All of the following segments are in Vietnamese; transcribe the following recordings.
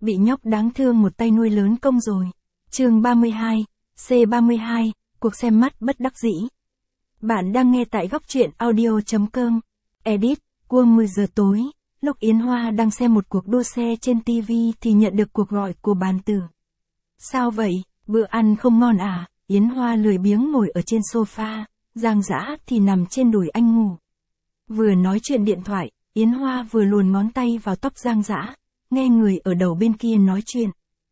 bị nhóc đáng thương một tay nuôi lớn công rồi. Chương 32, C32, cuộc xem mắt bất đắc dĩ. Bạn đang nghe tại góc truyện audio.com. Edit, cuông 10 giờ tối, lúc Yến Hoa đang xem một cuộc đua xe trên TV thì nhận được cuộc gọi của Bàn Tử. Sao vậy, bữa ăn không ngon à? Yến Hoa lười biếng ngồi ở trên sofa, Giang Dã thì nằm trên đùi anh ngủ. Vừa nói chuyện điện thoại, Yến Hoa vừa luồn ngón tay vào tóc Giang Dã, nghe người ở đầu bên kia nói chuyện.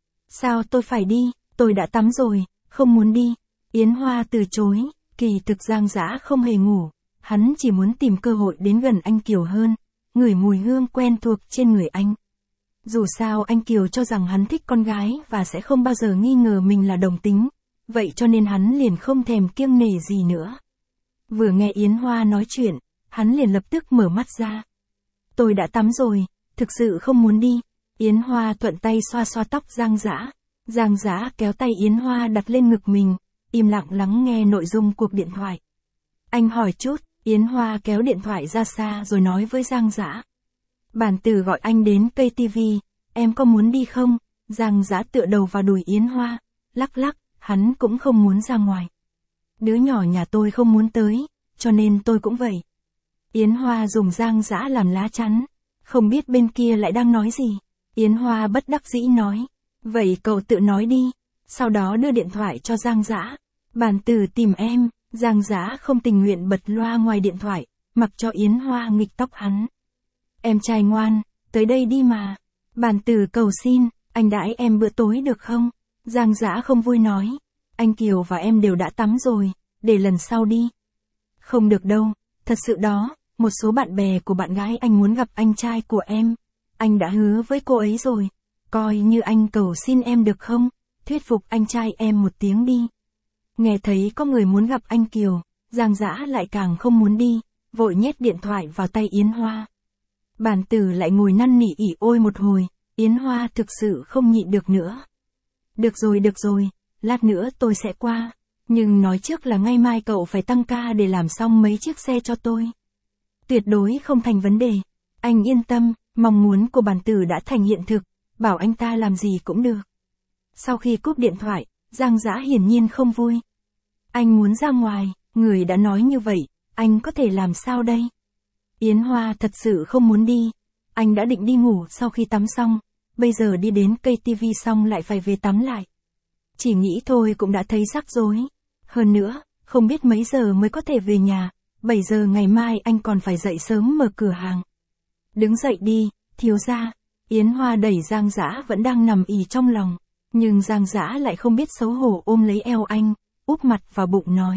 Sao tôi phải đi, tôi đã tắm rồi, không muốn đi. Yến Hoa từ chối, kỳ thực Giang Dã không hề ngủ, hắn chỉ muốn tìm cơ hội đến gần anh Kiều hơn, ngửi mùi hương quen thuộc trên người anh. Dù sao anh Kiều cho rằng hắn thích con gái và sẽ không bao giờ nghi ngờ mình là đồng tính, vậy cho nên hắn liền không thèm kiêng nể gì nữa. Vừa nghe Yến Hoa nói chuyện, hắn liền lập tức mở mắt ra. Tôi đã tắm rồi, thực sự không muốn đi. Yến Hoa thuận tay xoa xoa tóc Giang Dã. Giang Dã kéo tay Yến Hoa đặt lên ngực mình, im lặng lắng nghe nội dung cuộc điện thoại. Anh hỏi chút, Yến Hoa kéo điện thoại ra xa rồi nói với Giang Dã. Bàn Tử gọi anh đến cây TV, em có muốn đi không? Giang Dã tựa đầu vào đùi Yến Hoa, lắc lắc, hắn cũng không muốn ra ngoài. Đứa nhỏ nhà tôi không muốn tới, cho nên tôi cũng vậy. Yến Hoa dùng Giang Dã làm lá chắn, không biết bên kia lại đang nói gì. Yến Hoa bất đắc dĩ nói, vậy cậu tự nói đi, sau đó đưa điện thoại cho Giang Dã. Bàn Tử tìm em. Giang Dã không tình nguyện bật loa ngoài điện thoại, mặc cho Yến Hoa nghịch tóc hắn. Em trai ngoan, tới đây đi mà. Bàn Tử cầu xin, anh đãi em bữa tối được không? Giang Dã không vui nói, anh Kiều và em đều đã tắm rồi, để lần sau đi. Không được đâu, thật sự đó, một số bạn bè của bạn gái anh muốn gặp anh trai của em. Anh đã hứa với cô ấy rồi, coi như anh cầu xin em được không? Thuyết phục anh trai em một tiếng đi. Nghe thấy có người muốn gặp anh Kiều, Giang Dã lại càng không muốn đi, vội nhét điện thoại vào tay Yến Hoa. Bàn Tử lại ngồi năn nỉ ỉ ôi một hồi, Yến Hoa thực sự không nhịn được nữa. Được rồi, lát nữa tôi sẽ qua, nhưng nói trước là ngày mai cậu phải tăng ca để làm xong mấy chiếc xe cho tôi. Tuyệt đối không thành vấn đề, anh yên tâm, mong muốn của Bàn Tử đã thành hiện thực, bảo anh ta làm gì cũng được. Sau khi cúp điện thoại, Giang Dã hiển nhiên không vui. Anh muốn ra ngoài, người đã nói như vậy, anh có thể làm sao đây? Yến Hoa thật sự không muốn đi, anh đã định đi ngủ sau khi tắm xong, bây giờ đi đến cây TV xong lại phải về tắm lại. Chỉ nghĩ thôi cũng đã thấy rắc rối. Hơn nữa, không biết mấy giờ mới có thể về nhà, 7 giờ ngày mai anh còn phải dậy sớm mở cửa hàng. Đứng dậy đi, thiếu gia. Yến Hoa đẩy Giang Dã vẫn đang nằm ì trong lòng, nhưng Giang Dã lại không biết xấu hổ ôm lấy eo anh, úp mặt vào bụng nói.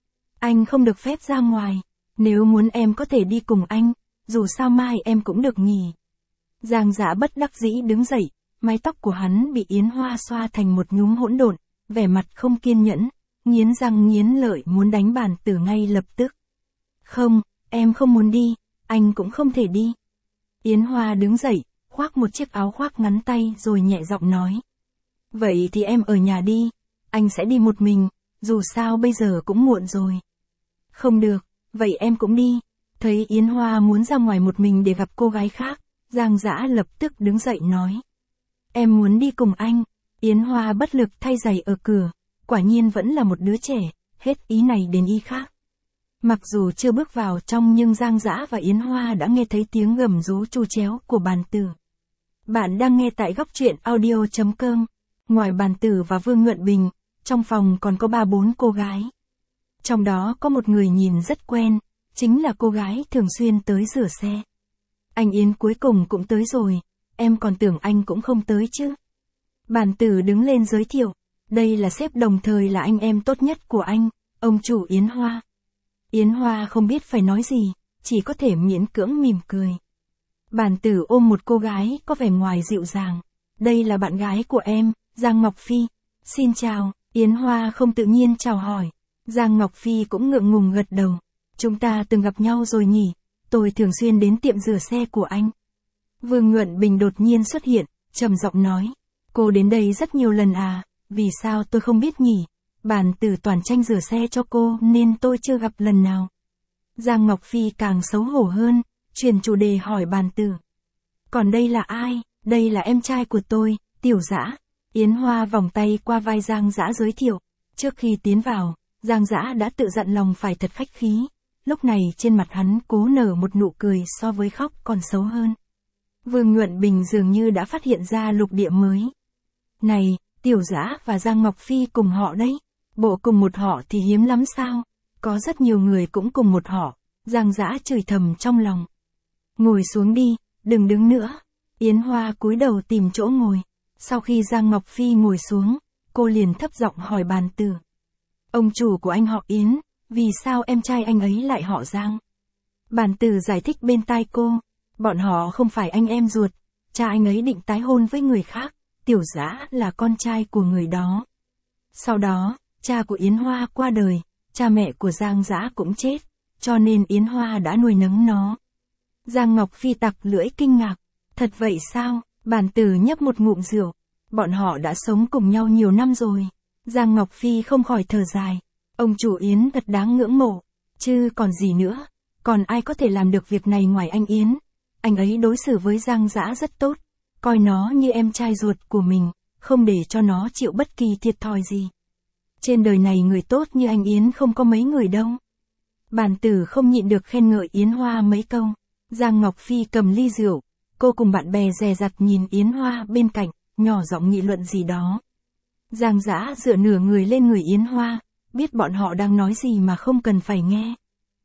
Anh không được phép ra ngoài, nếu muốn em có thể đi cùng anh, dù sao mai em cũng được nghỉ. Giang Dã bất đắc dĩ đứng dậy, mái tóc của hắn bị Yến Hoa xoa thành một nhúm hỗn độn, vẻ mặt không kiên nhẫn, nghiến răng nghiến lợi muốn đánh Bàn Tử ngay lập tức. Không, em không muốn đi, anh cũng không thể đi. Yến Hoa đứng dậy, khoác một chiếc áo khoác ngắn tay rồi nhẹ giọng nói. Vậy thì em ở nhà đi, anh sẽ đi một mình, dù sao bây giờ cũng muộn rồi. Không được, vậy em cũng đi. Thấy Yến Hoa muốn ra ngoài một mình để gặp cô gái khác, Giang Dã lập tức đứng dậy nói. Em muốn đi cùng anh. Yến Hoa bất lực thay giày ở cửa, quả nhiên vẫn là một đứa trẻ, hết ý này đến ý khác. Mặc dù chưa bước vào trong nhưng Giang Dã và Yến Hoa đã nghe thấy tiếng gầm rú trù chéo của Bàn Tử. Bạn đang nghe tại góc truyện audio.com. Ngoài Bàn Tử và Vương Nhuận Bình, trong phòng còn có 3-4 cô gái. Trong đó có một người nhìn rất quen, chính là cô gái thường xuyên tới rửa xe. Anh Yến cuối cùng cũng tới rồi, em còn tưởng anh cũng không tới chứ. Bàn Tử đứng lên giới thiệu, đây là sếp đồng thời là anh em tốt nhất của anh, ông chủ Yến Hoa. Yến Hoa không biết phải nói gì, chỉ có thể miễn cưỡng mỉm cười. Bàn Tử ôm một cô gái có vẻ ngoài dịu dàng. Đây là bạn gái của em, Giang Ngọc Phi. Xin chào, Yến Hoa không tự nhiên chào hỏi. Giang Ngọc Phi cũng ngượng ngùng gật đầu. Chúng ta từng gặp nhau rồi nhỉ, tôi thường xuyên đến tiệm rửa xe của anh. Vương Nhuận Bình đột nhiên xuất hiện, trầm giọng nói. Cô đến đây rất nhiều lần à, vì sao tôi không biết nhỉ? Bàn Tử toàn tranh rửa xe cho cô nên tôi chưa gặp lần nào. Giang Ngọc Phi càng xấu hổ hơn, chuyển chủ đề hỏi Bàn Tử. Còn đây là ai? Đây là em trai của tôi, Tiểu Dã. Yến Hoa vòng tay qua vai Giang Dã giới thiệu. Trước khi tiến vào, Giang Dã đã tự dặn lòng phải thật khách khí. Lúc này trên mặt hắn cố nở một nụ cười so với khóc còn xấu hơn. Vương Nhuận Bình dường như đã phát hiện ra lục địa mới. Này, Tiểu Dã và Giang Ngọc Phi cùng họ đấy. Bộ cùng một họ thì hiếm lắm sao? Có rất nhiều người cũng cùng một họ. Giang Dã chửi thầm trong lòng. Ngồi xuống đi, đừng đứng nữa. Yến Hoa cúi đầu tìm chỗ ngồi. Sau khi Giang Ngọc Phi ngồi xuống, cô liền thấp giọng hỏi Bàn Tử. Ông chủ của anh họ Yến, vì sao em trai anh ấy lại họ Giang? Bàn Tử giải thích bên tai cô. Bọn họ không phải anh em ruột. Cha anh ấy định tái hôn với người khác. Tiểu Dã là con trai của người đó. Sau đó, cha của Yến Hoa qua đời. Cha mẹ của Giang Dã cũng chết. Cho nên Yến Hoa đã nuôi nấng nó. Giang Ngọc Phi tặc lưỡi kinh ngạc. Thật vậy sao? Bàn Tử nhấp một ngụm rượu. Bọn họ đã sống cùng nhau nhiều năm rồi. Giang Ngọc Phi không khỏi thở dài. Ông chủ Yến thật đáng ngưỡng mộ. Chứ còn gì nữa. Còn ai có thể làm được việc này ngoài anh Yến. Anh ấy đối xử với Giang Dã rất tốt. Coi nó như em trai ruột của mình. Không để cho nó chịu bất kỳ thiệt thòi gì. Trên đời này người tốt như anh Yến không có mấy người đâu. Bàn Tử không nhịn được khen ngợi Yến Hoa mấy câu. Giang Ngọc Phi cầm ly rượu. Cô cùng bạn bè dè dặt nhìn Yến Hoa bên cạnh, nhỏ giọng nghị luận gì đó. Giang Dã dựa nửa người lên người Yến Hoa, biết bọn họ đang nói gì mà không cần phải nghe.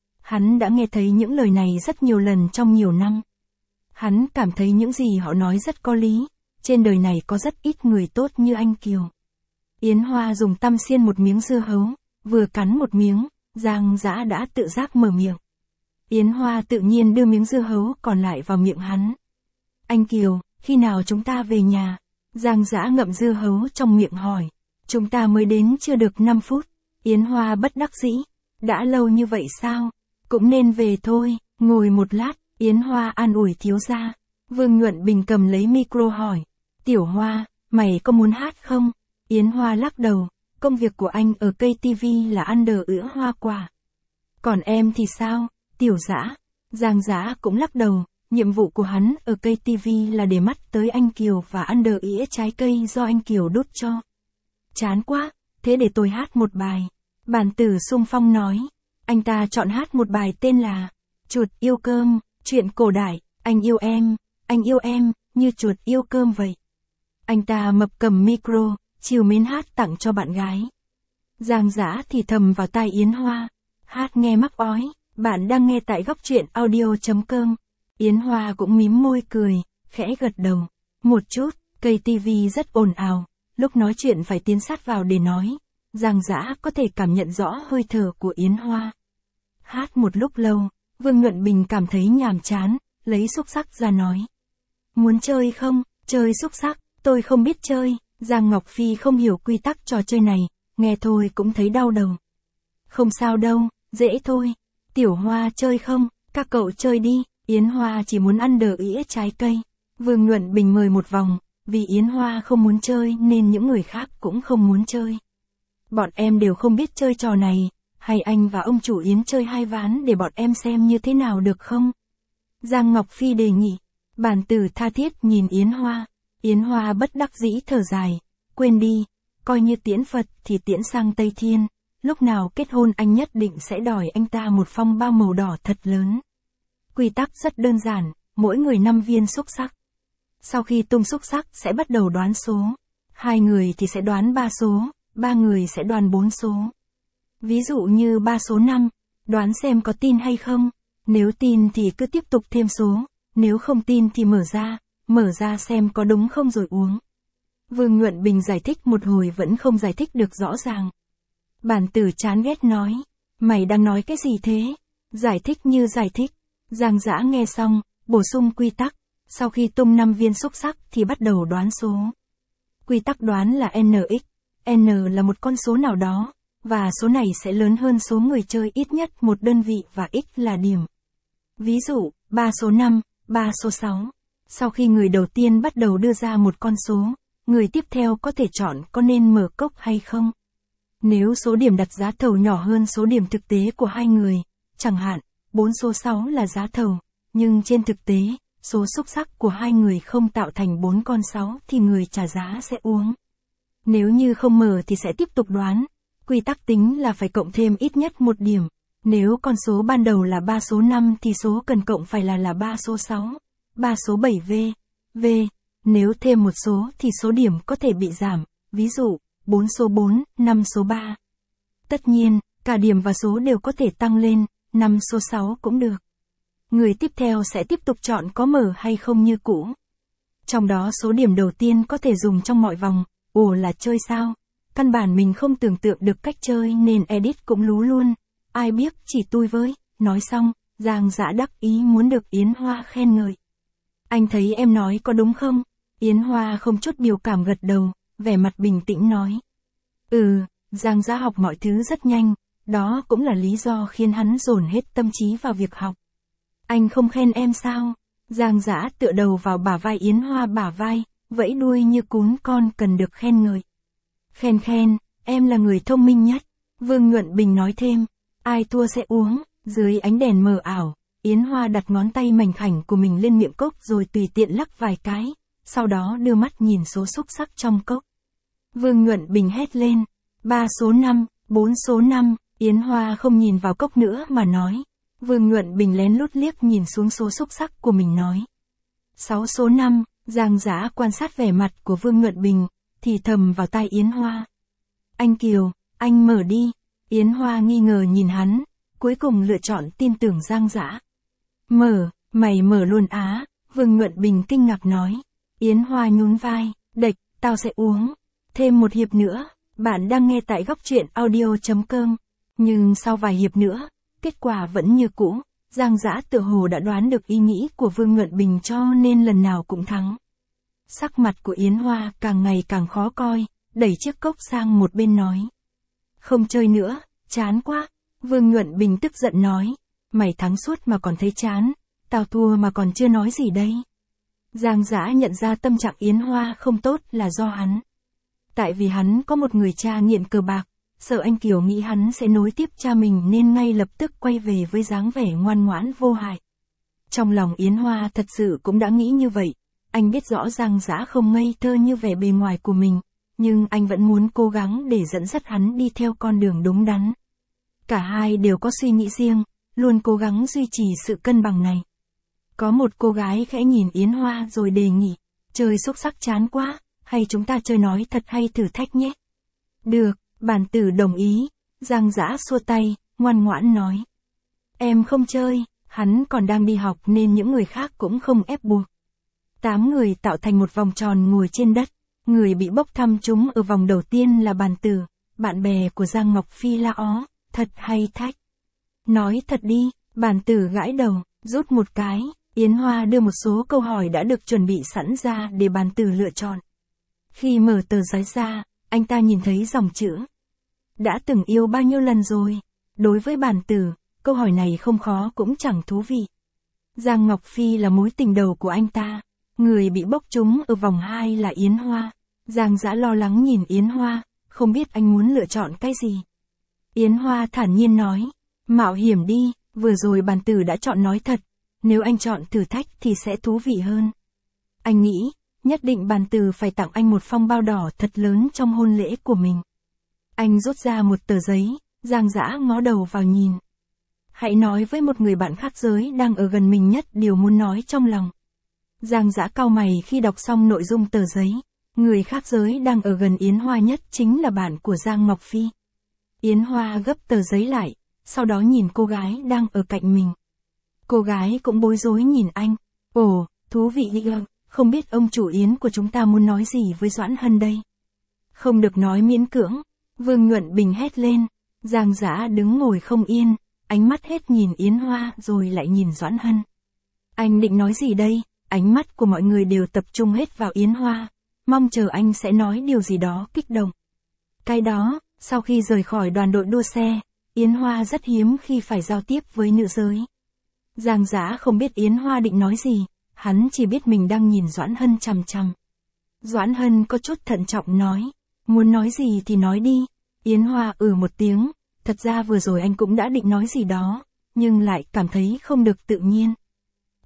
Hắn đã nghe thấy những lời này rất nhiều lần trong nhiều năm. Hắn cảm thấy những gì họ nói rất có lý, trên đời này có rất ít người tốt như anh Kiều. Yến Hoa dùng tăm xiên một miếng dưa hấu, vừa cắn một miếng, Giang Dã đã tự giác mở miệng. Yến Hoa tự nhiên đưa miếng dưa hấu còn lại vào miệng hắn. Anh Kiều, khi nào chúng ta về nhà? Giang Dã ngậm dưa hấu trong miệng hỏi. Chúng ta mới đến chưa được 5 phút. Yến Hoa bất đắc dĩ. Đã lâu như vậy sao? Cũng nên về thôi, ngồi một lát, Yến Hoa an ủi thiếu gia. Vương Nhuận Bình cầm lấy micro hỏi. Tiểu Hoa, mày có muốn hát không? Yến Hoa lắc đầu. Công việc của anh ở cây TV là ăn đờ ữa hoa quả. Còn em thì sao? Tiểu Dã. Giang Dã cũng lắc đầu. Nhiệm vụ của hắn ở cây TV là để mắt tới anh Kiều và ăn đờ ĩa trái cây do anh Kiều đút cho. Chán quá, thế để tôi hát một bài. Bàn Tử xung phong nói. Anh ta chọn hát một bài tên là Chuột yêu cơm, chuyện cổ đại, anh yêu em, như chuột yêu cơm vậy. Anh ta mập cầm micro, chiều mến hát tặng cho bạn gái. Giang Dã thì thầm vào tai Yến Hoa. Hát nghe mắc ói, bạn đang nghe tại góc truyện audio.com. Yến Hoa cũng mím môi cười, khẽ gật đầu. Một chút, cây TV rất ồn ào, lúc nói chuyện phải tiến sát vào để nói. Giang Dã có thể cảm nhận rõ hơi thở của Yến Hoa. Hát một lúc lâu, Vương Nhuận Bình cảm thấy nhàm chán, lấy xúc xắc ra nói. Muốn chơi không? Chơi xúc xắc, tôi không biết chơi. Giang Ngọc Phi không hiểu quy tắc trò chơi này, nghe thôi cũng thấy đau đầu. Không sao đâu, dễ thôi. Tiểu Hoa chơi không? Các cậu chơi đi. Yến Hoa chỉ muốn ăn đờ ĩa trái cây. Vương Nhuận Bình mời một vòng, vì Yến Hoa không muốn chơi nên những người khác cũng không muốn chơi. Bọn em đều không biết chơi trò này, hay anh và ông chủ Yến chơi 2 ván để bọn em xem như thế nào được không? Giang Ngọc Phi đề nghị. Bàn Tử tha thiết nhìn Yến Hoa. Yến Hoa bất đắc dĩ thở dài. Quên đi, coi như tiễn Phật thì tiễn sang Tây Thiên. Lúc nào kết hôn anh nhất định sẽ đòi anh ta một phong bao màu đỏ thật lớn. Quy tắc rất đơn giản, mỗi người 5 viên xúc xắc. Sau khi tung xúc xắc sẽ bắt đầu đoán số. 2 người thì sẽ đoán 3 số, 3 người sẽ đoán 4 số. Ví dụ như 3 số 5, đoán xem có tin hay không. Nếu tin thì cứ tiếp tục thêm số, nếu không tin thì mở ra xem có đúng không rồi uống. Vương Nhuận Bình giải thích một hồi vẫn không giải thích được rõ ràng. Bàn Tử chán ghét nói, mày đang nói cái gì thế? Giải thích như giải thích. Giang Dã nghe xong, bổ sung quy tắc, sau khi tung 5 viên xúc xắc thì bắt đầu đoán số. Quy tắc đoán là NX, N là một con số nào đó, và số này sẽ lớn hơn số người chơi ít nhất một đơn vị và X là điểm. Ví dụ, 3 số 5, 3 số 6. Sau khi người đầu tiên bắt đầu đưa ra một con số, người tiếp theo có thể chọn có nên mở cốc hay không. Nếu số điểm đặt giá thầu nhỏ hơn số điểm thực tế của hai người, chẳng hạn, 4 số 6 là giá thầu, nhưng trên thực tế, số xúc xắc của hai người không tạo thành 4 con 6 thì người trả giá sẽ uống. Nếu như không mở thì sẽ tiếp tục đoán. Quy tắc tính là phải cộng thêm ít nhất 1 điểm. Nếu con số ban đầu là 3 số 5 thì số cần cộng phải là 3 số 6, 3 số 7V. Nếu thêm một số thì số điểm có thể bị giảm, ví dụ, 4 số 4, 5 số 3. Tất nhiên, cả điểm và số đều có thể tăng lên, 5 số 6 cũng được. Người tiếp theo sẽ tiếp tục chọn có mở hay không như cũ. Trong đó số điểm đầu tiên có thể dùng trong mọi vòng. Ồ là chơi sao? Căn bản mình không tưởng tượng được cách chơi nên edit cũng lú luôn. Ai biết chỉ tôi với. Nói xong, Giang Dã đắc ý muốn được Yến Hoa khen ngợi. Anh thấy em nói có đúng không? Yến Hoa không chút biểu cảm gật đầu, vẻ mặt bình tĩnh nói. Giang Dã học mọi thứ rất nhanh, đó cũng là lý do khiến hắn dồn hết tâm trí vào việc học. Anh không khen em sao? Giang Dã tựa đầu vào bả vai Yến Hoa bả vai, vẫy đuôi như cún con cần được khen ngợi. Khen, em là người thông minh nhất. Vương Nhuận Bình nói thêm, ai thua sẽ uống. Dưới ánh đèn mờ ảo, Yến Hoa đặt ngón tay mảnh khảnh của mình lên miệng cốc rồi tùy tiện lắc vài cái, sau đó đưa mắt nhìn số xúc xắc trong cốc. Vương Nhuận Bình hét lên, 3 số 5, 4 số 5, Yến Hoa không nhìn vào cốc nữa mà nói. Vương Nhuận Bình lén lút liếc nhìn xuống số xúc xắc của mình nói. 6 số 5, Giang Dã quan sát vẻ mặt của Vương Nhuận Bình, thì thầm vào tai Yến Hoa. Anh Kiều, anh mở đi. Yến Hoa nghi ngờ nhìn hắn, cuối cùng lựa chọn tin tưởng Giang Dã. Mày mở luôn á, Vương Nhuận Bình kinh ngạc nói. Yến Hoa nhún vai, đệch, tao sẽ uống. Thêm một hiệp nữa, bạn đang nghe tại góc truyện audio.com. Nhưng sau vài hiệp nữa, kết quả vẫn như cũ. Giang Dã tựa hồ đã đoán được ý nghĩ của Vương Nhuận Bình cho nên lần nào cũng thắng. Sắc mặt của Yến Hoa càng ngày càng khó coi, đẩy chiếc cốc sang một bên nói. Không chơi nữa, chán quá. Vương Nhuận Bình tức giận nói. Mày thắng suốt mà còn thấy chán, tao thua mà còn chưa nói gì đây. Giang Dã nhận ra tâm trạng Yến Hoa không tốt là do hắn. Tại vì hắn có một người cha nghiện cờ bạc, sợ anh Kiều nghĩ hắn sẽ nối tiếp cha mình nên ngay lập tức quay về với dáng vẻ ngoan ngoãn vô hại. Trong lòng Yến Hoa thật sự cũng đã nghĩ như vậy. Anh biết rõ Giang Dã không ngây thơ như vẻ bề ngoài của mình, nhưng anh vẫn muốn cố gắng để dẫn dắt hắn đi theo con đường đúng đắn. Cả hai đều có suy nghĩ riêng, luôn cố gắng duy trì sự cân bằng này. Có một cô gái khẽ nhìn Yến Hoa rồi đề nghị, chơi xúc xắc chán quá, hay chúng ta chơi nói thật hay thử thách nhé. Được, bản tử đồng ý. Giang Dã xua tay, ngoan ngoãn nói. Em không chơi, hắn còn đang đi học nên những người khác cũng không ép buộc. 8 người tạo thành một vòng tròn ngồi trên đất. Người bị bốc thăm trúng ở vòng đầu tiên là bản tử, bạn bè của Giang Ngọc Phi la ó, thật hay thách. Nói thật đi, bản tử gãi đầu, rút một cái. Yến Hoa đưa một số câu hỏi đã được chuẩn bị sẵn ra để bản tử lựa chọn. Khi mở tờ giấy ra, anh ta nhìn thấy dòng chữ. Đã từng yêu bao nhiêu lần rồi? Đối với bản tử, câu hỏi này không khó cũng chẳng thú vị. Giang Ngọc Phi là mối tình đầu của anh ta. Người bị bốc trúng ở vòng 2 là Yến Hoa. Giang Dã lo lắng nhìn Yến Hoa, không biết anh muốn lựa chọn cái gì. Yến Hoa thản nhiên nói, mạo hiểm đi, vừa rồi bản tử đã chọn nói thật, nếu anh chọn thử thách thì sẽ thú vị hơn. Anh nghĩ, nhất định bản tử phải tặng anh một phong bao đỏ thật lớn trong hôn lễ của mình. Anh rút ra một tờ giấy, Giang Dã ngó đầu vào nhìn. Hãy nói với một người bạn khác giới đang ở gần mình nhất điều muốn nói trong lòng. Giang Dã cau mày khi đọc xong nội dung tờ giấy. Người khác giới đang ở gần Yến Hoa nhất chính là bạn của Giang Ngọc Phi. Yến Hoa gấp tờ giấy lại, sau đó nhìn cô gái đang ở cạnh mình. Cô gái cũng bối rối nhìn anh. Ồ, thú vị ghê, không biết ông chủ Yến của chúng ta muốn nói gì với Doãn Hân đây. Không được nói miễn cưỡng. Vương Nhuận Bình hét lên. Giang Dã đứng ngồi không yên, ánh mắt hết nhìn Yến Hoa rồi lại nhìn Doãn Hân. Anh định nói gì đây? Ánh mắt của mọi người đều tập trung hết vào Yến Hoa, mong chờ anh sẽ nói điều gì đó kích động. Cái đó, sau khi rời khỏi đoàn đội đua xe, Yến Hoa rất hiếm khi phải giao tiếp với nữ giới. Giang Dã không biết Yến Hoa định nói gì, hắn chỉ biết mình đang nhìn Doãn Hân chằm chằm. Doãn Hân có chút thận trọng nói, muốn nói gì thì nói đi. Yến Hoa một tiếng, thật ra vừa rồi anh cũng đã định nói gì đó, nhưng lại cảm thấy không được tự nhiên.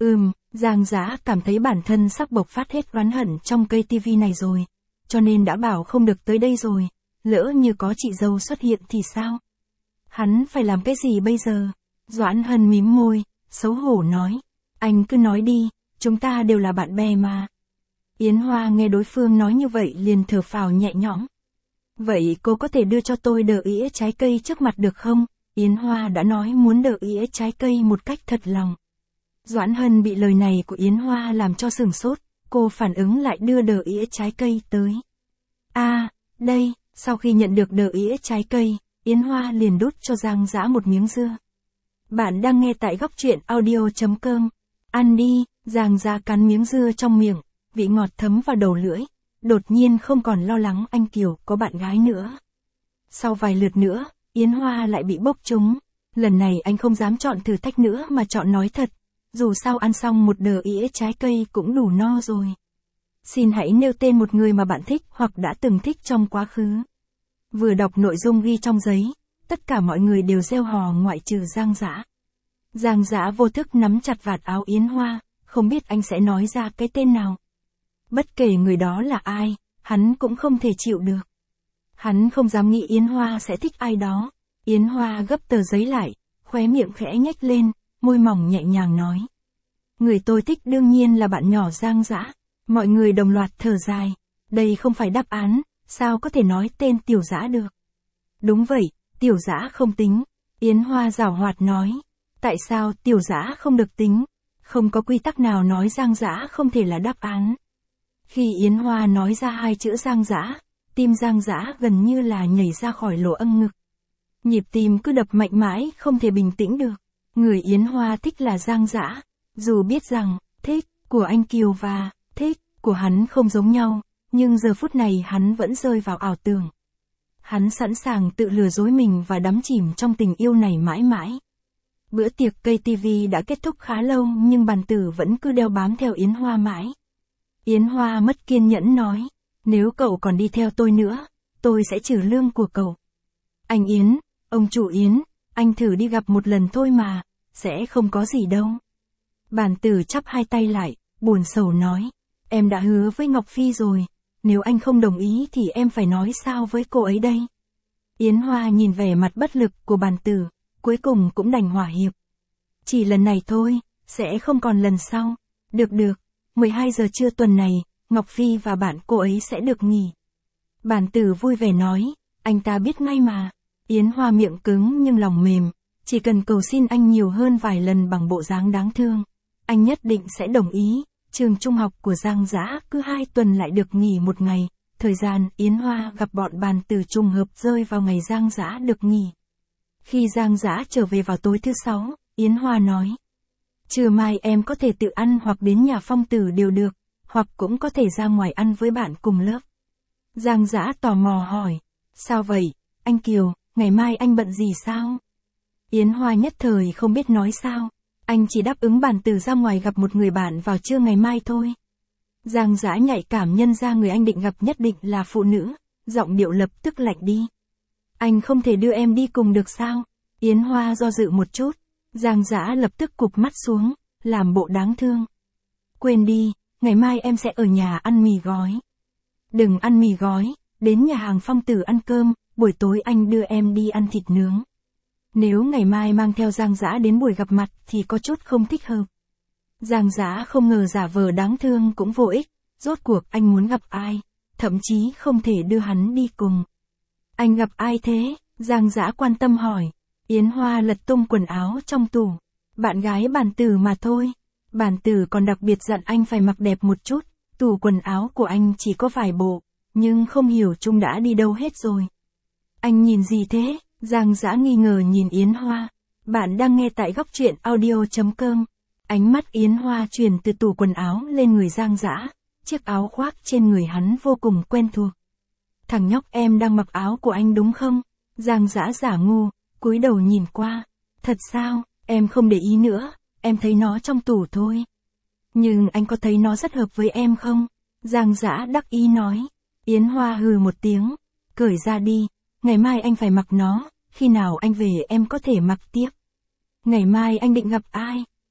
Giang Dã cảm thấy bản thân sắp bộc phát hết oán hận trong cây tivi này rồi. Cho nên đã bảo không được tới đây rồi. Lỡ như có chị dâu xuất hiện thì sao? Hắn phải làm cái gì bây giờ? Doãn Hân mím môi, xấu hổ nói. Anh cứ nói đi, chúng ta đều là bạn bè mà. Yến Hoa nghe đối phương nói như vậy liền thở phào nhẹ nhõm. Vậy cô có thể đưa cho tôi đờ ỉa trái cây trước mặt được không? Yến Hoa đã nói muốn đờ ỉa trái cây một cách thật lòng. Doãn Hân bị lời này của Yến Hoa làm cho sửng sốt, cô phản ứng lại đưa đờ ỉa trái cây tới. Đây, sau khi nhận được đờ ỉa trái cây, Yến Hoa liền đút cho Giang Dã một miếng dưa. Bạn đang nghe tại góc truyện audio.com. Ăn đi, Giang Dã cắn miếng dưa trong miệng, vị ngọt thấm vào đầu lưỡi, đột nhiên không còn lo lắng anh Kiều có bạn gái nữa. Sau vài lượt nữa, Yến Hoa lại bị bốc trúng, lần này anh không dám chọn thử thách nữa mà chọn nói thật, dù sao ăn xong một đờ ỉa trái cây cũng đủ no rồi. Xin hãy nêu tên một người mà bạn thích hoặc đã từng thích trong quá khứ. Vừa đọc nội dung ghi trong giấy, tất cả mọi người đều reo hò ngoại trừ Giang Dã. Giang Dã vô thức nắm chặt vạt áo Yến Hoa, không biết anh sẽ nói ra cái tên nào. Bất kể người đó là ai, hắn cũng không thể chịu được. Hắn không dám nghĩ Yến Hoa sẽ thích ai đó. Yến Hoa gấp tờ giấy lại, khóe miệng khẽ nhếch lên, môi mỏng nhẹ nhàng nói. Người tôi thích đương nhiên là bạn nhỏ Giang Dã. Mọi người đồng loạt thở dài. Đây không phải đáp án, sao có thể nói tên Tiểu Dã được? Đúng vậy, Tiểu Dã không tính. Yến Hoa giảo hoạt nói. Tại sao Tiểu Dã không được tính? Không có quy tắc nào nói Giang Dã không thể là đáp án. Khi Yến Hoa nói ra hai chữ Giang Dã, tim Giang Dã gần như là nhảy ra khỏi lỗ âng ngực. Nhịp tim cứ đập mạnh mãi không thể bình tĩnh được. Người Yến Hoa thích là Giang Dã, dù biết rằng, thích của anh Kiều và thích của hắn không giống nhau, nhưng giờ phút này hắn vẫn rơi vào ảo tưởng. Hắn sẵn sàng tự lừa dối mình và đắm chìm trong tình yêu này mãi mãi. Bữa tiệc cây TV đã kết thúc khá lâu nhưng bàn tử vẫn cứ đeo bám theo Yến Hoa mãi. Yến Hoa mất kiên nhẫn nói, nếu cậu còn đi theo tôi nữa, tôi sẽ trừ lương của cậu. Anh Yến, ông chủ Yến, anh thử đi gặp một lần thôi mà, sẽ không có gì đâu. Bàn tử chắp hai tay lại, buồn sầu nói, em đã hứa với Ngọc Phi rồi, nếu anh không đồng ý thì em phải nói sao với cô ấy đây. Yến Hoa nhìn vẻ mặt bất lực của bàn tử, cuối cùng cũng đành hòa hiệp. Chỉ lần này thôi, sẽ không còn lần sau. Được, 12 giờ trưa tuần này, Ngọc Phi và bạn cô ấy sẽ được nghỉ. Bàn tử vui vẻ nói, anh ta biết ngay mà. Yến Hoa miệng cứng nhưng lòng mềm, chỉ cần cầu xin anh nhiều hơn vài lần bằng bộ dáng đáng thương. Anh nhất định sẽ đồng ý. Trường trung học của Giang Dã cứ 2 tuần lại được nghỉ một ngày. Thời gian Yến Hoa gặp bọn bàn tử trùng hợp rơi vào ngày Giang Dã được nghỉ. Khi Giang Dã trở về vào tối thứ 6, Yến Hoa nói. Trưa mai em có thể tự ăn hoặc đến nhà Phong Tử đều được, hoặc cũng có thể ra ngoài ăn với bạn cùng lớp. Giang Dã tò mò hỏi. Sao vậy, anh Kiều, ngày mai anh bận gì sao? Yến Hoa nhất thời không biết nói sao. Anh chỉ đáp ứng bàn tử ra ngoài gặp một người bạn vào trưa ngày mai thôi. Giang Dã nhạy cảm nhân ra người anh định gặp nhất định là phụ nữ, giọng điệu lập tức lạnh đi. Anh không thể đưa em đi cùng được sao? Yến Hoa do dự một chút, Giang Dã lập tức cụp mắt xuống, làm bộ đáng thương. Quên đi, ngày mai em sẽ ở nhà ăn mì gói. Đừng ăn mì gói, đến nhà hàng Phong Tử ăn cơm, buổi tối anh đưa em đi ăn thịt nướng. Nếu ngày mai mang theo Giang Dã đến buổi gặp mặt thì có chút không thích hợp. Giang Dã không ngờ giả vờ đáng thương cũng vô ích, rốt cuộc anh muốn gặp ai, thậm chí không thể đưa hắn đi cùng. Anh gặp ai thế? Giang Dã quan tâm hỏi. Yến Hoa lật tung quần áo trong tủ. Bạn gái bàn tử mà thôi. Bàn tử còn đặc biệt dặn anh phải mặc đẹp một chút, tủ quần áo của anh chỉ có vài bộ, nhưng không hiểu chúng đã đi đâu hết rồi. Anh nhìn gì thế? Giang Dã nghi ngờ nhìn Yến Hoa. Bạn đang nghe tại góc truyện audio.com. Ánh mắt Yến Hoa chuyển từ tủ quần áo lên người Giang Dã. Chiếc áo khoác trên người hắn vô cùng quen thuộc. Thằng nhóc em đang mặc áo của anh đúng không? Giang Dã giả ngu, cúi đầu nhìn qua. Thật sao, em không để ý nữa, em thấy nó trong tủ thôi. Nhưng anh có thấy nó rất hợp với em không? Giang Dã đắc ý nói. Yến Hoa hừ một tiếng. Cởi ra đi, ngày mai anh phải mặc nó, khi nào anh về em có thể mặc tiếp. Ngày mai anh định gặp ai?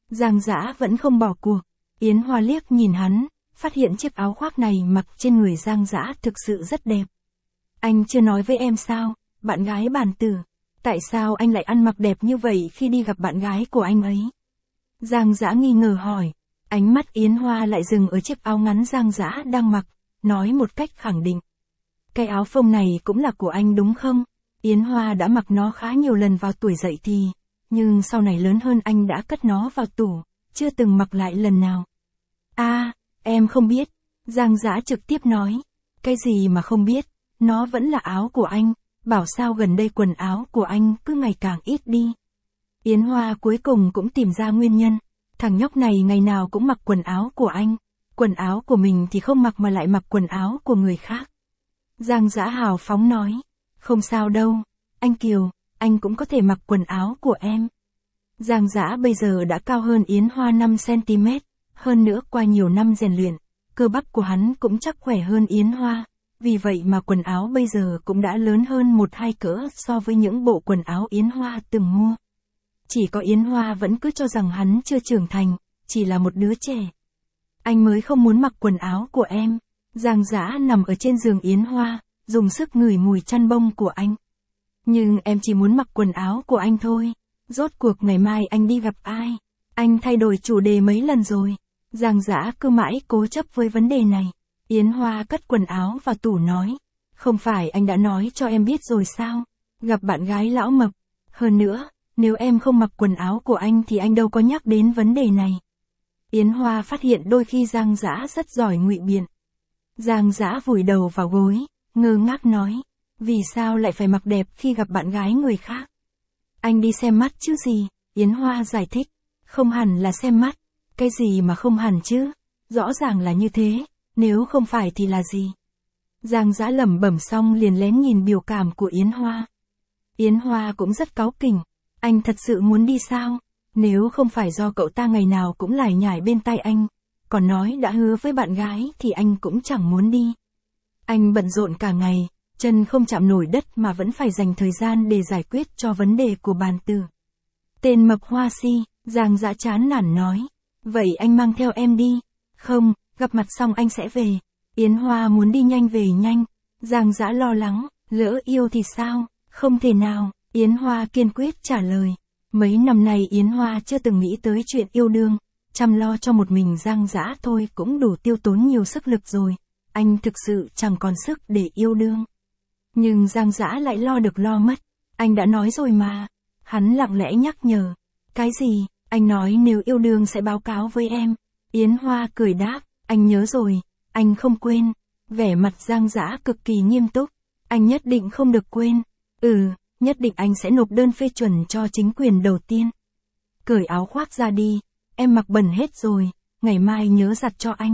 Giang Dã vẫn không bỏ cuộc. Yến Hoa liếc nhìn hắn, phát hiện chiếc áo khoác này mặc trên người Giang Dã thực sự rất đẹp. Anh chưa nói với em sao, bạn gái Bàn Tử, tại sao anh lại ăn mặc đẹp như vậy khi đi gặp bạn gái của anh ấy? Giang Dã nghi ngờ hỏi, ánh mắt Yến Hoa lại dừng ở chiếc áo ngắn Giang Dã đang mặc, nói một cách khẳng định. Cái áo phông này cũng là của anh đúng không? Yến Hoa đã mặc nó khá nhiều lần vào tuổi dậy thì, nhưng sau này lớn hơn anh đã cất nó vào tủ, chưa từng mặc lại lần nào. Em không biết. Giang Dã trực tiếp nói. Cái gì mà không biết, nó vẫn là áo của anh, bảo sao gần đây quần áo của anh cứ ngày càng ít đi. Yến Hoa cuối cùng cũng tìm ra nguyên nhân, thằng nhóc này ngày nào cũng mặc quần áo của anh, quần áo của mình thì không mặc mà lại mặc quần áo của người khác. Giang Dã hào phóng nói, không sao đâu, anh Kiều, anh cũng có thể mặc quần áo của em. Giang Dã bây giờ đã cao hơn Yến Hoa 5cm, hơn nữa qua nhiều năm rèn luyện, cơ bắp của hắn cũng chắc khỏe hơn Yến Hoa, vì vậy mà quần áo bây giờ cũng đã lớn hơn 1-2 cỡ so với những bộ quần áo Yến Hoa từng mua. Chỉ có Yến Hoa vẫn cứ cho rằng hắn chưa trưởng thành, chỉ là một đứa trẻ. Anh mới không muốn mặc quần áo của em. Giang Dã nằm ở trên giường Yến Hoa, dùng sức ngửi mùi chăn bông của anh. Nhưng em chỉ muốn mặc quần áo của anh thôi. Rốt cuộc ngày mai anh đi gặp ai? Anh thay đổi chủ đề mấy lần rồi. Giang Dã cứ mãi cố chấp với vấn đề này. Yến Hoa cất quần áo vào tủ nói. Không phải anh đã nói cho em biết rồi sao? Gặp bạn gái lão mập. Hơn nữa, nếu em không mặc quần áo của anh thì anh đâu có nhắc đến vấn đề này. Yến Hoa phát hiện đôi khi Giang Dã rất giỏi ngụy biện. Giang Dã vùi đầu vào gối, ngơ ngác nói. Vì sao lại phải mặc đẹp khi gặp bạn gái người khác? Anh đi xem mắt chứ gì? Yến Hoa giải thích. Không hẳn là xem mắt. Cái gì mà không hẳn chứ? Rõ ràng là như thế, nếu không phải thì là gì? Giang Dã lẩm bẩm xong liền lén nhìn biểu cảm của Yến Hoa. Yến Hoa cũng rất cáu kỉnh. Anh thật sự muốn đi sao? Nếu không phải do cậu ta ngày nào cũng lải nhải bên tai anh, còn nói đã hứa với bạn gái thì anh cũng chẳng muốn đi. Anh bận rộn cả ngày, chân không chạm nổi đất mà vẫn phải dành thời gian để giải quyết cho vấn đề của Bàn Tử. Tên mập hoa si, Giang Dã chán nản nói. Vậy anh mang theo em đi. Không, gặp mặt xong anh sẽ về. Yến Hoa muốn đi nhanh về nhanh. Giang Dã lo lắng, lỡ yêu thì sao? Không thể nào, Yến Hoa kiên quyết trả lời. Mấy năm nay Yến Hoa chưa từng nghĩ tới chuyện yêu đương, chăm lo cho một mình Giang Dã thôi cũng đủ tiêu tốn nhiều sức lực rồi. Anh thực sự chẳng còn sức để yêu đương. Nhưng Giang Dã lại lo được lo mất. Anh đã nói rồi mà. Hắn lặng lẽ nhắc nhở. Cái gì? Anh nói nếu yêu đương sẽ báo cáo với em. Yến Hoa cười đáp. Anh nhớ rồi. Anh không quên. Vẻ mặt Giang Dã cực kỳ nghiêm túc. Anh nhất định không được quên. Nhất định anh sẽ nộp đơn phê chuẩn cho chính quyền đầu tiên. Cởi áo khoác ra đi. Em mặc bẩn hết rồi. Ngày mai nhớ giặt cho anh.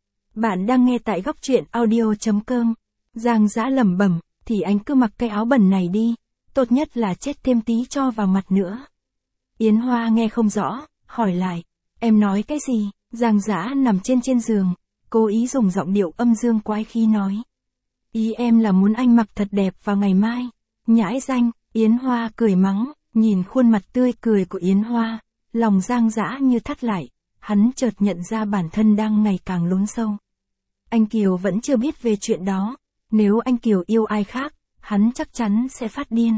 Bạn đang nghe tại góc truyện audio.com. Giang Dã lẩm bẩm. Thì anh cứ mặc cái áo bẩn này đi. Tốt nhất là chết thêm tí cho vào mặt nữa. Yến Hoa nghe không rõ, hỏi lại. Em nói cái gì? Giang Dã nằm trên giường, cố ý dùng giọng điệu âm dương quái khí nói. Ý em là muốn anh mặc thật đẹp vào ngày mai. Nhãi danh, Yến Hoa cười mắng, nhìn khuôn mặt tươi cười của Yến Hoa, lòng Giang Dã như thắt lại, hắn chợt nhận ra bản thân đang ngày càng lún sâu. Anh Kiều vẫn chưa biết về chuyện đó, nếu anh Kiều yêu ai khác, hắn chắc chắn sẽ phát điên.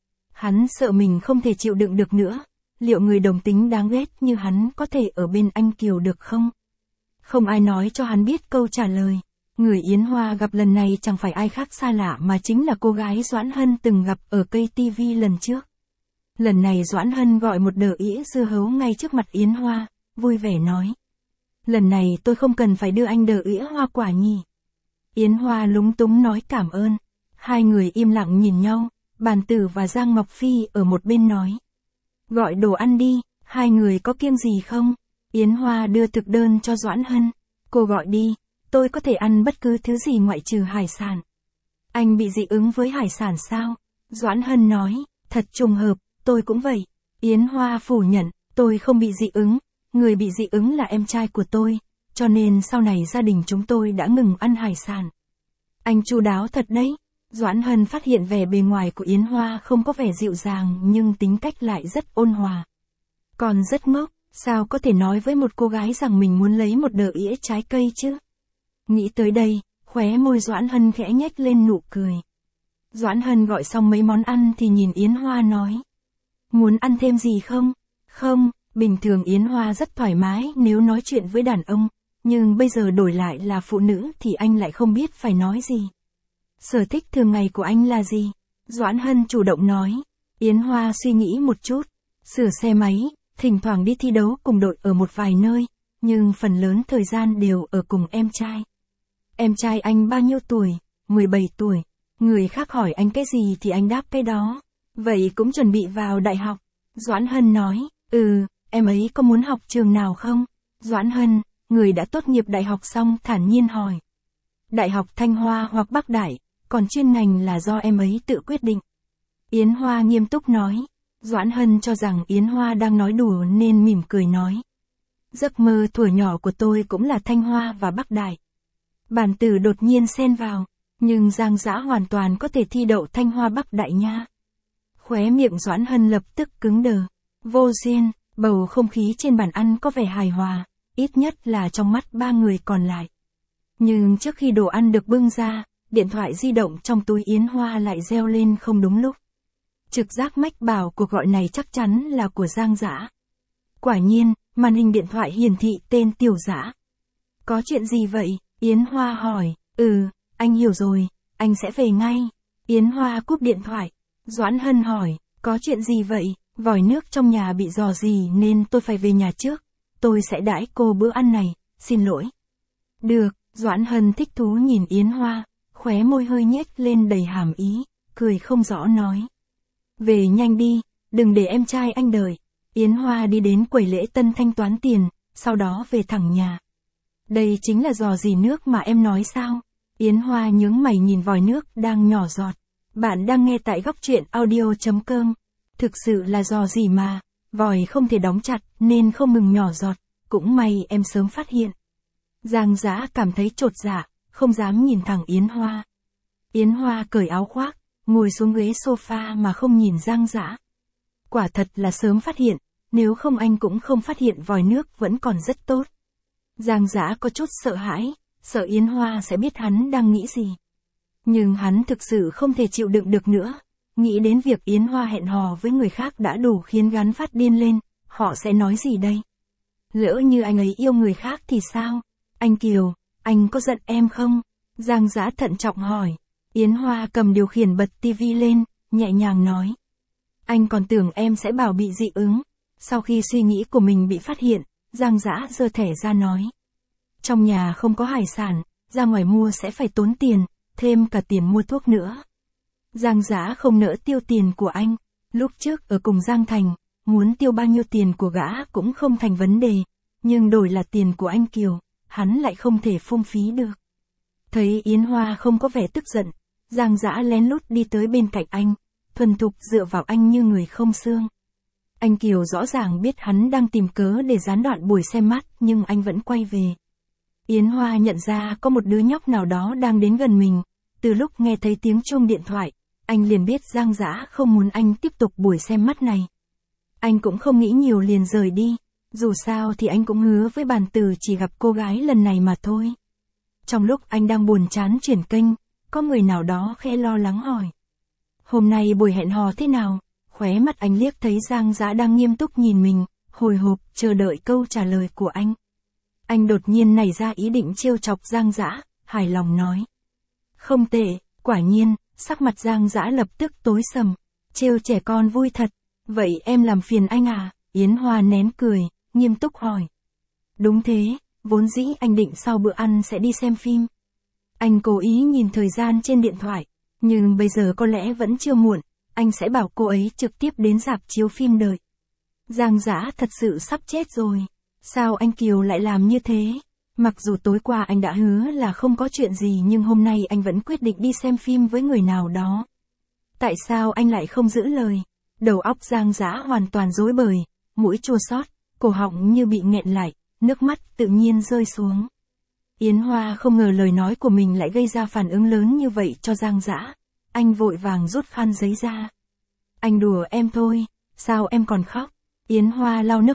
Hắn sợ mình không thể chịu đựng được nữa, liệu người đồng tính đáng ghét như hắn có thể ở bên anh Kiều được không? Không ai nói cho hắn biết câu trả lời. Người Yến Hoa gặp lần này chẳng phải ai khác xa lạ mà chính là cô gái Doãn Hân từng gặp ở cây TV lần trước. Lần này Doãn Hân gọi một đờ ĩa dưa hấu ngay trước mặt Yến Hoa, vui vẻ nói. Lần này tôi không cần phải đưa anh đờ ĩa hoa quả nhỉ. Yến Hoa lúng túng nói cảm ơn. Hai người im lặng nhìn nhau, Bàn Tử và Giang Ngọc Phi ở một bên nói. Gọi đồ ăn đi, hai người có kiêng gì không? Yến Hoa đưa thực đơn cho Doãn Hân. Cô gọi đi, tôi có thể ăn bất cứ thứ gì ngoại trừ hải sản. Anh bị dị ứng với hải sản sao? Doãn Hân nói, thật trùng hợp, tôi cũng vậy. Yến Hoa phủ nhận, tôi không bị dị ứng, người bị dị ứng là em trai của tôi, cho nên sau này gia đình chúng tôi đã ngừng ăn hải sản. Anh chu đáo thật đấy. Doãn Hân phát hiện vẻ bề ngoài của Yến Hoa không có vẻ dịu dàng nhưng tính cách lại rất ôn hòa. Còn rất ngốc, Sao có thể nói với một cô gái rằng mình muốn lấy một đờ ĩa trái cây chứ? Nghĩ tới đây, khóe môi Doãn Hân khẽ nhếch lên nụ cười. Doãn Hân gọi xong mấy món ăn thì nhìn Yến Hoa nói. Muốn ăn thêm gì không? Không, bình thường Yến Hoa rất thoải mái nếu nói chuyện với đàn ông, nhưng bây giờ đổi lại là phụ nữ thì anh lại không biết phải nói gì. Sở thích thường ngày của anh là gì? Doãn Hân chủ động nói. Yến Hoa suy nghĩ một chút. Sửa xe máy, thỉnh thoảng đi thi đấu cùng đội ở một vài nơi, nhưng phần lớn thời gian đều ở cùng em trai. Em trai anh bao nhiêu tuổi? 17 tuổi. Người khác hỏi anh cái gì thì anh đáp cái đó. Vậy cũng chuẩn bị vào đại học. Doãn Hân nói, em ấy có muốn học trường nào không? Doãn Hân, người đã tốt nghiệp đại học xong thản nhiên hỏi. Đại học Thanh Hoa hoặc Bắc Đại, còn chuyên ngành là do em ấy tự quyết định. Yến Hoa nghiêm túc nói. Doãn Hân cho rằng Yến Hoa đang nói đùa nên mỉm cười nói. Giấc mơ thuở nhỏ của tôi cũng là Thanh Hoa và Bắc Đại. Bản Tử đột nhiên xen vào, nhưng Giang Dã hoàn toàn có thể thi đậu Thanh Hoa Bắc Đại nha. Khóe miệng Doãn Hân lập tức cứng đờ. Vô duyên, bầu không khí trên bàn ăn có vẻ hài hòa, ít nhất là trong mắt ba người còn lại. Nhưng trước khi đồ ăn được bưng ra, điện thoại di động trong túi Yến Hoa lại reo lên không đúng lúc. Trực giác mách bảo cuộc gọi này chắc chắn là của Giang Dã. Quả nhiên, màn hình điện thoại hiển thị tên Tiểu Dã. Có chuyện gì vậy? Yến Hoa hỏi. Anh hiểu rồi, anh sẽ về ngay. Yến Hoa cúp điện thoại. Doãn Hân hỏi, có chuyện gì vậy? Vòi nước trong nhà bị rò rỉ nên tôi phải về nhà trước. Tôi sẽ đãi cô bữa ăn này, xin lỗi. Được, Doãn Hân thích thú nhìn Yến Hoa, khóe môi hơi nhếch lên đầy hàm ý, cười không rõ nói. Về nhanh đi, đừng để em trai anh đợi. Yến Hoa đi đến quầy lễ tân thanh toán tiền, sau đó về thẳng nhà. Đây chính là rò rỉ nước mà em nói sao? Yến Hoa nhướng mày nhìn vòi nước đang nhỏ giọt. Bạn đang nghe tại góc truyện audio.com. Thực sự là rò rỉ mà, vòi không thể đóng chặt nên không ngừng nhỏ giọt, cũng may em sớm phát hiện. Giang Dã cảm thấy chột dạ, không dám nhìn thẳng Yến Hoa. Yến Hoa cởi áo khoác, ngồi xuống ghế sofa mà không nhìn Giang Dã. Quả thật là sớm phát hiện, nếu không anh cũng không phát hiện vòi nước vẫn còn rất tốt. Giang Dã có chút sợ hãi, sợ Yến Hoa sẽ biết hắn đang nghĩ gì. Nhưng hắn thực sự không thể chịu đựng được nữa. Nghĩ đến việc Yến Hoa hẹn hò với người khác đã đủ khiến hắn phát điên lên, họ sẽ nói gì đây? Lỡ như anh ấy yêu người khác thì sao? Anh Kiều, anh có giận em không? Giang Dã thận trọng hỏi. Yến Hoa cầm điều khiển bật tivi lên, nhẹ nhàng nói. Anh còn tưởng em sẽ bảo bị dị ứng. Sau khi suy nghĩ của mình bị phát hiện, Giang Dã giơ thẻ ra nói. Trong nhà không có hải sản, ra ngoài mua sẽ phải tốn tiền, thêm cả tiền mua thuốc nữa. Giang Dã không nỡ tiêu tiền của anh. Lúc trước ở cùng Giang Thành, muốn tiêu bao nhiêu tiền của gã cũng không thành vấn đề, nhưng đổi là tiền của anh Kiều, hắn lại không thể phung phí được. Thấy Yến Hoa không có vẻ tức giận, Giang Dã lén lút đi tới bên cạnh anh, thuần thục dựa vào anh như người không xương. Anh Kiều rõ ràng biết hắn đang tìm cớ để gián đoạn buổi xem mắt nhưng anh vẫn quay về. Yến Hoa nhận ra có một đứa nhóc nào đó đang đến gần mình, từ lúc nghe thấy tiếng chuông điện thoại, anh liền biết Giang Dã không muốn anh tiếp tục buổi xem mắt này. Anh cũng không nghĩ nhiều liền rời đi, dù sao thì anh cũng hứa với Bàn Tử chỉ gặp cô gái lần này mà thôi. Trong lúc anh đang buồn chán chuyển kênh, có người nào đó khẽ lo lắng hỏi. Hôm nay buổi hẹn hò thế nào? Khóe mắt anh liếc thấy Giang Dã đang nghiêm túc nhìn mình, hồi hộp chờ đợi câu trả lời của anh. Anh đột nhiên nảy ra ý định trêu chọc Giang Dã, hài lòng nói. Không tệ, quả nhiên, sắc mặt Giang Dã lập tức tối sầm. Trêu trẻ con vui thật, vậy em làm phiền anh à? Yến Hoa nén cười, nghiêm túc hỏi. Đúng thế, vốn dĩ anh định sau bữa ăn sẽ đi xem phim. Anh cố ý nhìn thời gian trên điện thoại, nhưng bây giờ có lẽ vẫn chưa muộn, anh sẽ bảo cô ấy trực tiếp đến rạp chiếu phim đợi. Giang Dã thật sự sắp chết rồi. Sao anh Kiều lại làm như thế? Mặc dù tối qua anh đã hứa là không có chuyện gì nhưng hôm nay anh vẫn quyết định đi xem phim với người nào đó. Tại sao anh lại không giữ lời? Đầu óc Giang Dã hoàn toàn rối bời, mũi chua xót, cổ họng như bị nghẹn lại, nước mắt tự nhiên rơi xuống. Yến Hoa không ngờ lời nói của mình lại gây ra phản ứng lớn như vậy cho Giang Dã. Anh vội vàng rút khăn giấy ra. Anh đùa em thôi, sao em còn khóc? Yến Hoa lau nước mắt,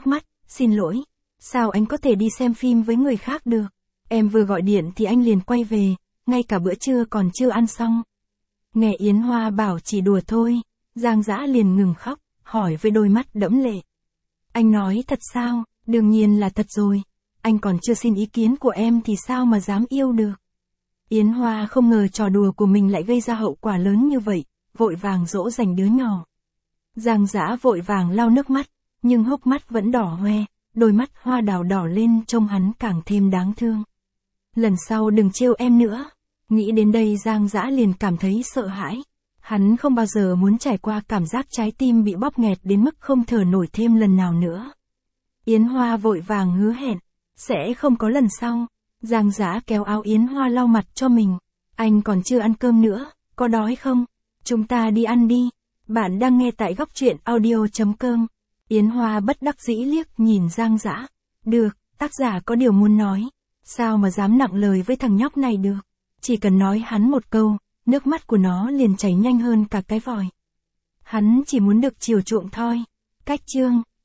xin lỗi, sao anh có thể đi xem phim với người khác được? Em vừa gọi điện thì anh liền quay về, ngay cả bữa trưa còn chưa ăn xong. Nghe Yến Hoa bảo chỉ đùa thôi, Giang Dã liền ngừng khóc, hỏi với đôi mắt đẫm lệ. Anh nói thật sao? Đương nhiên là thật rồi. Anh còn chưa xin ý kiến của em thì sao mà dám yêu được? Yến Hoa không ngờ trò đùa của mình lại gây ra hậu quả lớn như vậy, vội vàng dỗ dành đứa nhỏ. Giang Dã vội vàng lau nước mắt, nhưng hốc mắt vẫn đỏ hoe, đôi mắt hoa đào đỏ lên trông hắn càng thêm đáng thương. Lần sau đừng trêu em nữa. Nghĩ đến đây Giang Dã liền cảm thấy sợ hãi. Hắn không bao giờ muốn trải qua cảm giác trái tim bị bóp nghẹt đến mức không thở nổi thêm lần nào nữa. Yến Hoa vội vàng hứa hẹn, sẽ không có lần sau. Giang Dã kéo áo Yến Hoa lau mặt cho mình. Anh còn chưa ăn cơm nữa, có đói không? Chúng ta đi ăn đi. Bạn đang nghe tại góc truyện audio.com. Yến Hoa bất đắc dĩ liếc nhìn Giang Dã. Được, tác giả có điều muốn nói. Sao mà dám nặng lời với thằng nhóc này được? Chỉ cần nói hắn một câu, nước mắt của nó liền chảy nhanh hơn cả cái vòi. Hắn chỉ muốn được chiều chuộng thôi. Cách chương